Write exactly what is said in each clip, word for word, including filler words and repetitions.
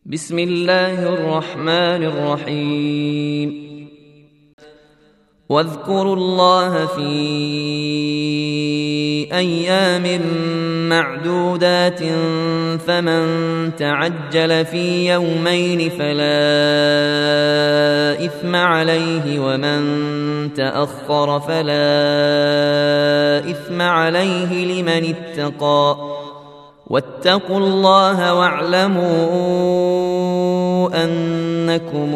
بسم الله الرحمن الرحيم واذكروا الله في أيام معدودات فمن تعجل في يومين فلا إثم عليه ومن تأخر فلا إثم عليه لمن اتقى واتقوا الله واعلموا أنكم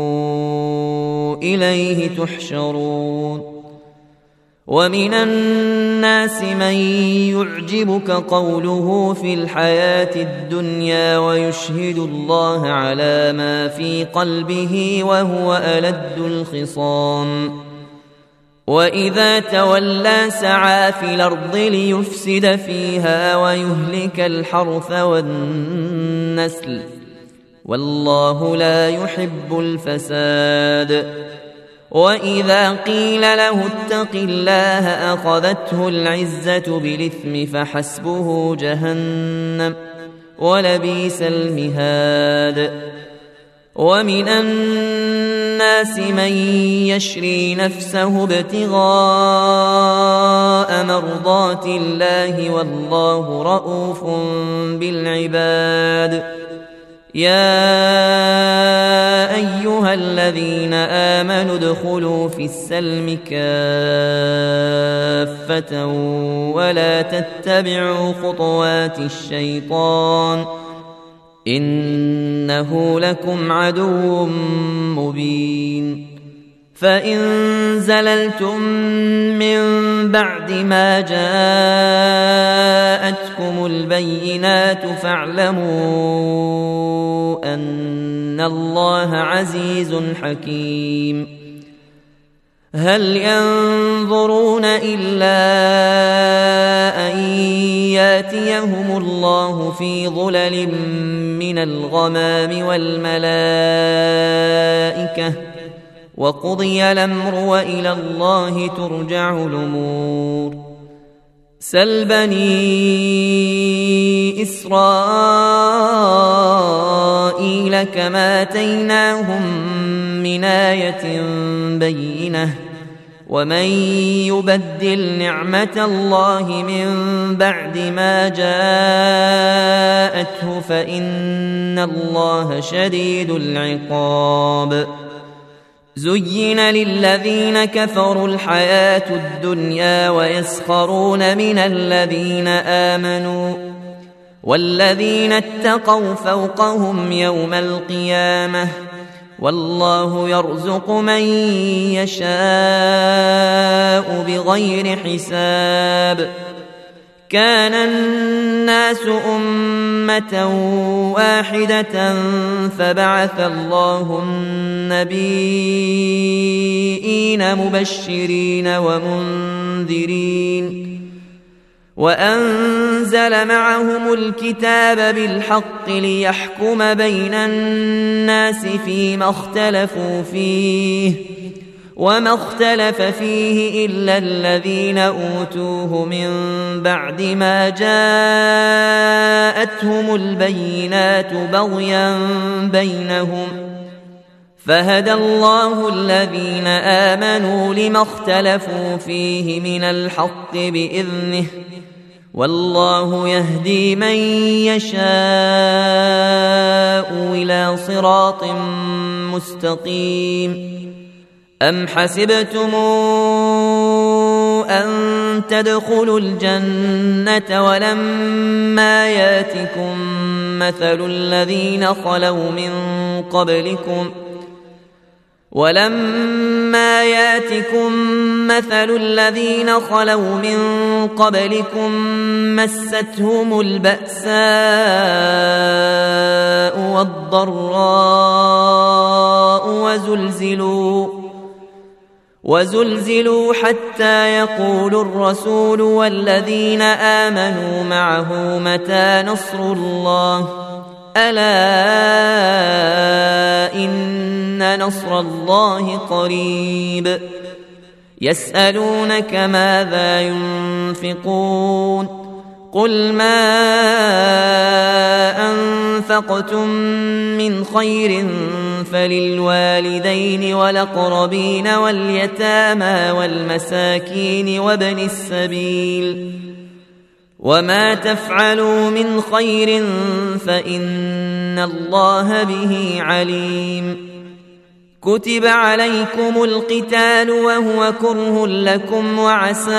إليه تحشرون ومن الناس من يعجبك قوله في الحياة الدنيا ويشهد الله على ما في قلبه وهو ألد الخصام وإذا تولى سعى في الأرض ليفسد فيها ويهلك الحرث والنسل والله لا يحب الفساد وإذا قيل له اتق الله أخذته العزة بالإثم فحسبه جهنم ولبئس المهاد ومن الناس من يشري نفسه ابتغاء مرضات الله والله رؤوف بالعباد يا أيها الذين آمنوا ادخلوا في السلم كافة ولا تتبعوا خطوات الشيطان إنه لكم عدو مبين فإن زللتم من بعد ما جاءتكم البينات فاعلموا أن الله عزيز حكيم هل ينظرون إلا أن ياتيهم الله في ظلل من الغمام والملائكة وقضي الأمر وإلى الله ترجع الأمور سل بني إسرائيل كما آتيناهم من آية بينة ومن يبدل نعمة الله من بعد ما جاءته فإن الله شديد العقاب زين للذين كفروا الحياة الدنيا ويسخرون من الذين آمنوا والذين اتقوا فوقهم يوم القيامة والله يرزق من يشاء بغير حساب كان الناس أمة واحدة فبعث الله النبيين مبشرين ومنذرين وأنزل معهم الكتاب بالحق ليحكم بين الناس فيما اختلفوا فيه وما اختلف فيه إلا الذين أوتوه من بعد ما جاءتهم البينات بغيا بينهم فهدى الله الذين آمنوا لما اختلفوا فيه من الحق بإذنه والله يهدي من يشاء إلى صراط مستقيم أم حسبتم أن تدخلوا الجنة ولما ياتكم مثل الذين خلوا من قبلكم ولما ياتكم مثل الذين خلوا من قبلكم مستهم البأساء والضراء وزلزلوا وزلزلوا حتى يقول الرسول والذين آمنوا معه متى نصر الله ألا إن نصر الله قريب يسألونك ماذا ينفقون قل ما أنفقتم من خير فللوالدين والأقربين واليتامى والمساكين وابن السبيل وما تفعلوا من خير فإن الله به عليم. كتب عليكم القتال وهو كره لكم وعسى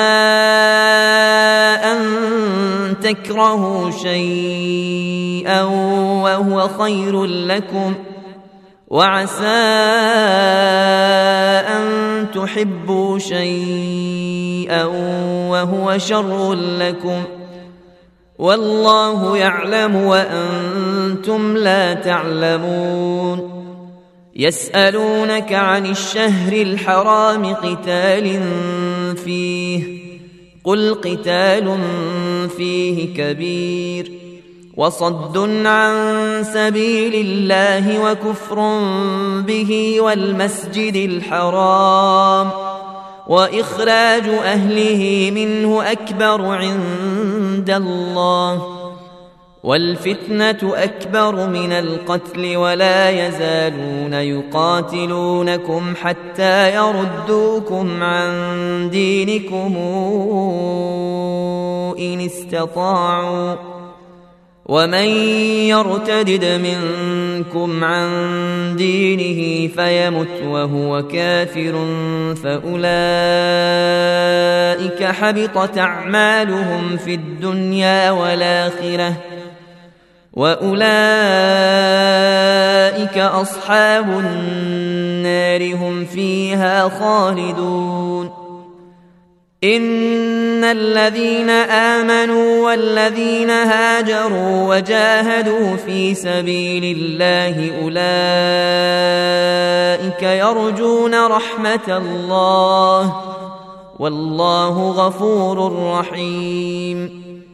أن تكرهوا شيئا وهو خير لكم وعسى أن تحبوا شيئا وهو شر لكم والله يعلم وأنتم لا تعلمون. يسألونك عن الشهر الحرام قتال فيه قل قتال فيه كبير وصد عن سبيل الله وكفر به والمسجد الحرام وإخراج أهله منه أكبر عند الله والفتنة أكبر من القتل ولا يزالون يقاتلونكم حتى يردوكم عن دينكم إن استطاعوا ومن يرتدد منكم عن دينه فيمت وهو كافر فأولئك حبطت أعمالهم في الدنيا والآخرة وأولئك أصحاب النار هم فيها خالدون. إن الذين آمنوا والذين هاجروا وجاهدوا في سبيل الله أولئك يرجون رحمة الله والله غفور رحيم.